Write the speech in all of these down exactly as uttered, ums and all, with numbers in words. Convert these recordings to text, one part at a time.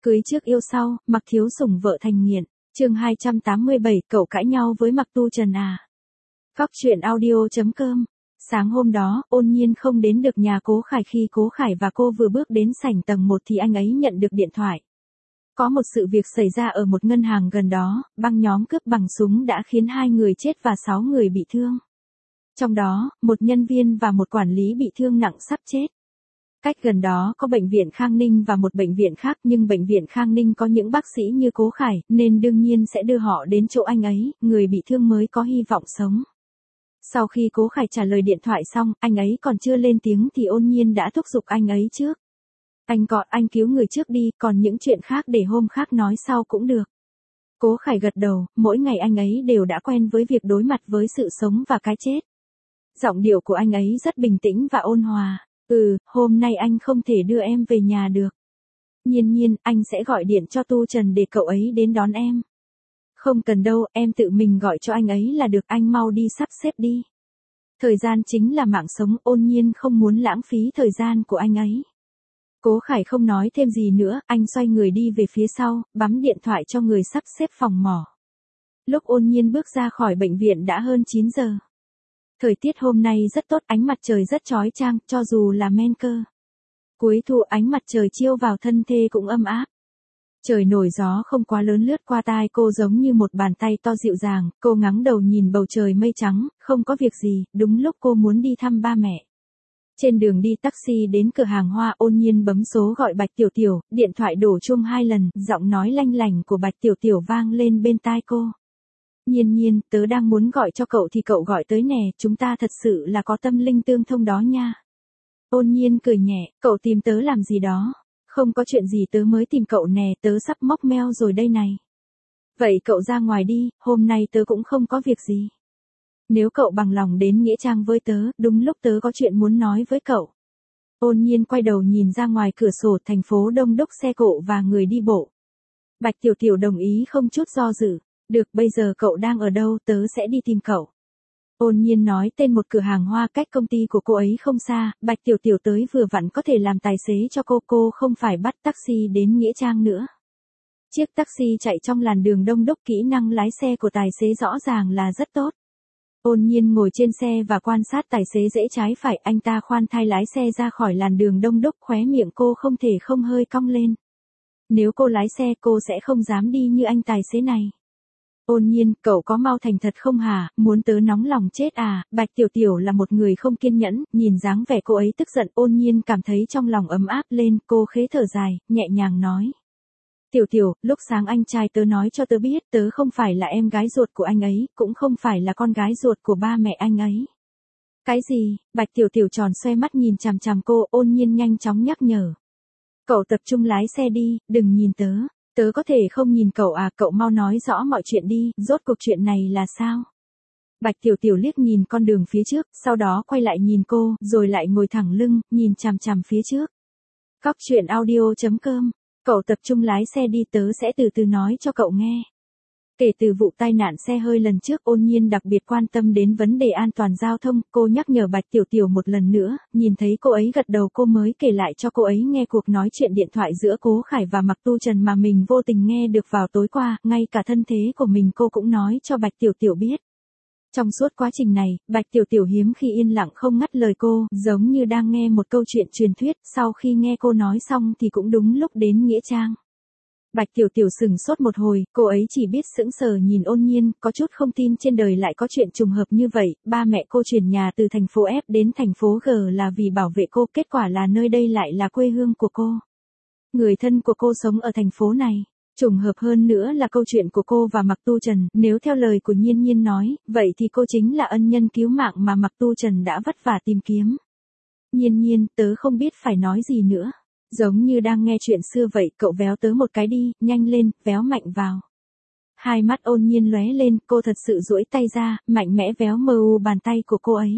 Cưới trước yêu sau, Mặc Thiếu Sủng vợ thành nghiện. Chương hai trăm tám mươi bảy, cậu cãi nhau với Mặc Tu Trần à? Góc truyện audio chấm com. Sáng hôm đó, Ôn Nhiên không đến được nhà Cố Khải, khi Cố Khải và cô vừa bước đến sảnh tầng một thì anh ấy nhận được điện thoại. Có một sự việc xảy ra ở một ngân hàng gần đó, băng nhóm cướp bằng súng đã khiến hai người chết và sáu người bị thương. Trong đó, một nhân viên và một quản lý bị thương nặng sắp chết. Cách gần đó có bệnh viện Khang Ninh và một bệnh viện khác, nhưng bệnh viện Khang Ninh có những bác sĩ như Cố Khải, nên đương nhiên sẽ đưa họ đến chỗ anh ấy, người bị thương mới có hy vọng sống. Sau khi Cố Khải trả lời điện thoại xong, anh ấy còn chưa lên tiếng thì Ôn Nhiên đã thúc giục anh ấy trước. Anh gọi anh cứu người trước đi, còn những chuyện khác để hôm khác nói sau cũng được. Cố Khải gật đầu, mỗi ngày anh ấy đều đã quen với việc đối mặt với sự sống và cái chết. Giọng điệu của anh ấy rất bình tĩnh và ôn hòa. Ừ, hôm nay anh không thể đưa em về nhà được. Nhiên Nhiên, anh sẽ gọi điện cho Tu Trần để cậu ấy đến đón em. Không cần đâu, em tự mình gọi cho anh ấy là được, anh mau đi sắp xếp đi. Thời gian chính là mạng sống, Ôn Nhiên không muốn lãng phí thời gian của anh ấy. Cố Khải không nói thêm gì nữa, anh xoay người đi về phía sau, bấm điện thoại cho người sắp xếp phòng mổ. Lúc Ôn Nhiên bước ra khỏi bệnh viện đã hơn chín giờ. Thời tiết hôm nay rất tốt, ánh mặt trời rất chói chang, cho dù là men cơ. Cuối thu ánh mặt trời chiếu vào thân thê cũng ấm áp. Trời nổi gió không quá lớn lướt qua tai cô giống như một bàn tay to dịu dàng, cô ngẩng đầu nhìn bầu trời mây trắng, không có việc gì, đúng lúc cô muốn đi thăm ba mẹ. Trên đường đi taxi đến cửa hàng hoa, Ôn Nhiên bấm số gọi Bạch Tiểu Tiểu, điện thoại đổ chuông hai lần, giọng nói lanh lảnh của Bạch Tiểu Tiểu vang lên bên tai cô. Nhiên Nhiên, tớ đang muốn gọi cho cậu thì cậu gọi tới nè, chúng ta thật sự là có tâm linh tương thông đó nha. Ôn Nhiên cười nhẹ, cậu tìm tớ làm gì đó? Không có chuyện gì, tớ mới tìm cậu nè, tớ sắp móc mail rồi đây này. Vậy cậu ra ngoài đi, hôm nay tớ cũng không có việc gì. Nếu cậu bằng lòng đến Nghĩa Trang với tớ, đúng lúc tớ có chuyện muốn nói với cậu. Ôn Nhiên quay đầu nhìn ra ngoài cửa sổ, thành phố đông đúc xe cộ và người đi bộ. Bạch Tiểu Tiểu đồng ý không chút do dự. Được, bây giờ cậu đang ở đâu, tớ sẽ đi tìm cậu. Ôn Nhiên nói tên một cửa hàng hoa cách công ty của cô ấy không xa, Bạch Tiểu Tiểu tới vừa vặn có thể làm tài xế cho cô, cô không phải bắt taxi đến Nghĩa Trang nữa. Chiếc taxi chạy trong làn đường đông đúc, kỹ năng lái xe của tài xế rõ ràng là rất tốt. Ôn Nhiên ngồi trên xe và quan sát tài xế dễ trái phải, anh ta khoan thai lái xe ra khỏi làn đường đông đúc, khóe miệng cô không thể không hơi cong lên. Nếu cô lái xe cô sẽ không dám đi như anh tài xế này. Ôn Nhiên, cậu có mau thành thật không hả, muốn tớ nóng lòng chết à? Bạch Tiểu Tiểu là một người không kiên nhẫn, nhìn dáng vẻ cô ấy tức giận, Ôn Nhiên cảm thấy trong lòng ấm áp lên, cô khẽ thở dài, nhẹ nhàng nói. Tiểu Tiểu, lúc sáng anh trai tớ nói cho tớ biết tớ không phải là em gái ruột của anh ấy, cũng không phải là con gái ruột của ba mẹ anh ấy. Cái gì? Bạch Tiểu Tiểu tròn xoe mắt nhìn chằm chằm cô, Ôn Nhiên nhanh chóng nhắc nhở. Cậu tập trung lái xe đi, đừng nhìn tớ. Tớ có thể không nhìn cậu à, cậu mau nói rõ mọi chuyện đi, rốt cuộc chuyện này là sao? Bạch Tiểu Tiểu liếc nhìn con đường phía trước, sau đó quay lại nhìn cô, rồi lại ngồi thẳng lưng, nhìn chằm chằm phía trước. Góc truyện audio chấm com. Cậu tập trung lái xe đi, tớ sẽ từ từ nói cho cậu nghe. Kể từ vụ tai nạn xe hơi lần trước, Ôn Nhiên đặc biệt quan tâm đến vấn đề an toàn giao thông, cô nhắc nhở Bạch Tiểu Tiểu một lần nữa, nhìn thấy cô ấy gật đầu cô mới kể lại cho cô ấy nghe cuộc nói chuyện điện thoại giữa Cố Khải và Mặc Tu Trần mà mình vô tình nghe được vào tối qua, ngay cả thân thế của mình cô cũng nói cho Bạch Tiểu Tiểu biết. Trong suốt quá trình này, Bạch Tiểu Tiểu hiếm khi yên lặng không ngắt lời cô, giống như đang nghe một câu chuyện truyền thuyết, sau khi nghe cô nói xong thì cũng đúng lúc đến Nghĩa Trang. Bạch Tiểu Tiểu sừng sốt một hồi, cô ấy chỉ biết sững sờ nhìn Ôn Nhiên, có chút không tin trên đời lại có chuyện trùng hợp như vậy, ba mẹ cô chuyển nhà từ thành phố F đến thành phố G là vì bảo vệ cô, kết quả là nơi đây lại là quê hương của cô. Người thân của cô sống ở thành phố này. Trùng hợp hơn nữa là câu chuyện của cô và Mặc Tu Trần, nếu theo lời của Nhiên Nhiên nói, vậy thì cô chính là ân nhân cứu mạng mà Mặc Tu Trần đã vất vả tìm kiếm. Nhiên Nhiên, tớ không biết phải nói gì nữa. Giống như đang nghe chuyện xưa vậy, cậu véo tớ một cái đi, nhanh lên, véo mạnh vào. Hai mắt Ôn Nhiên lóe lên, cô thật sự duỗi tay ra, mạnh mẽ véo mờ u bàn tay của cô ấy.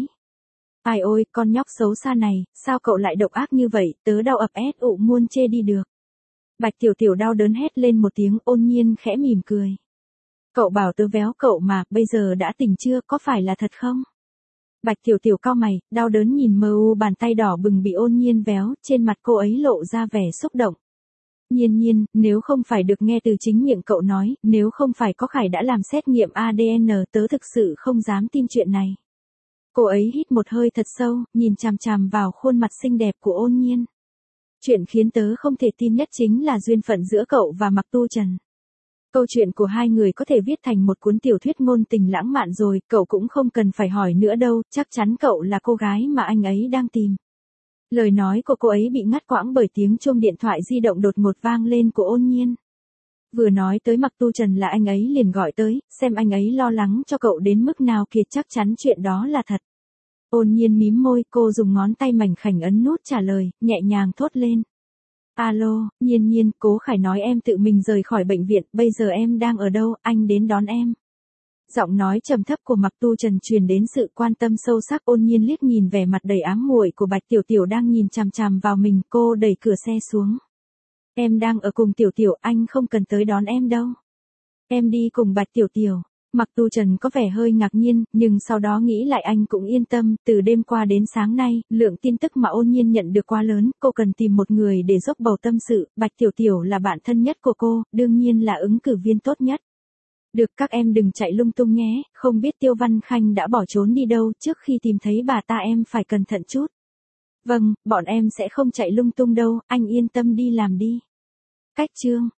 Ai ôi, con nhóc xấu xa này, sao cậu lại độc ác như vậy, tớ đau ập ét ụ muôn chê đi được. Bạch Tiểu Tiểu đau đớn hét lên một tiếng, Ôn Nhiên khẽ mỉm cười. Cậu bảo tớ véo cậu mà, bây giờ đã tỉnh chưa, có phải là thật không? Bạch Tiểu Tiểu cau mày, đau đớn nhìn mờ u bàn tay đỏ bừng bị Ôn Nhiên véo, trên mặt cô ấy lộ ra vẻ xúc động. Nhiên nhiên, nếu không phải được nghe từ chính miệng cậu nói, nếu không phải có Khải đã làm xét nghiệm a đê en, tớ thực sự không dám tin chuyện này. Cô ấy hít một hơi thật sâu, nhìn chằm chằm vào khuôn mặt xinh đẹp của Ôn Nhiên. Chuyện khiến tớ không thể tin nhất chính là duyên phận giữa cậu và Mạc Tu Trần. Câu chuyện của hai người có thể viết thành một cuốn tiểu thuyết ngôn tình lãng mạn rồi, cậu cũng không cần phải hỏi nữa đâu, chắc chắn cậu là cô gái mà anh ấy đang tìm. Lời nói của cô ấy bị ngắt quãng bởi tiếng chuông điện thoại di động đột ngột vang lên của Ôn Nhiên. Vừa nói tới Mạc Tu Trần là anh ấy liền gọi tới, xem anh ấy lo lắng cho cậu đến mức nào kìa, chắc chắn chuyện đó là thật. Ôn Nhiên mím môi, cô dùng ngón tay mảnh khảnh ấn nút trả lời, nhẹ nhàng thốt lên. Alo, Nhiên Nhiên, Cố Khải nói em tự mình rời khỏi bệnh viện, bây giờ em đang ở đâu, anh đến đón em. Giọng nói trầm thấp của Mạc Tu Trần truyền đến sự quan tâm sâu sắc. Ôn Nhiên liếc nhìn vẻ mặt đầy ám muội của Bạch Tiểu Tiểu đang nhìn chằm chằm vào mình, cô đẩy cửa xe xuống. Em đang ở cùng Tiểu Tiểu, anh không cần tới đón em đâu. Em đi cùng Bạch Tiểu Tiểu. Mạc Tu Trần có vẻ hơi ngạc nhiên, nhưng sau đó nghĩ lại anh cũng yên tâm, từ đêm qua đến sáng nay, lượng tin tức mà Ôn Nhiên nhận được quá lớn, cô cần tìm một người để dốc bầu tâm sự, Bạch Tiểu Tiểu là bạn thân nhất của cô, đương nhiên là ứng cử viên tốt nhất. Được, các em đừng chạy lung tung nhé, không biết Tiêu Văn Khanh đã bỏ trốn đi đâu, trước khi tìm thấy bà ta em phải cẩn thận chút. Vâng, bọn em sẽ không chạy lung tung đâu, anh yên tâm đi làm đi. Cách chương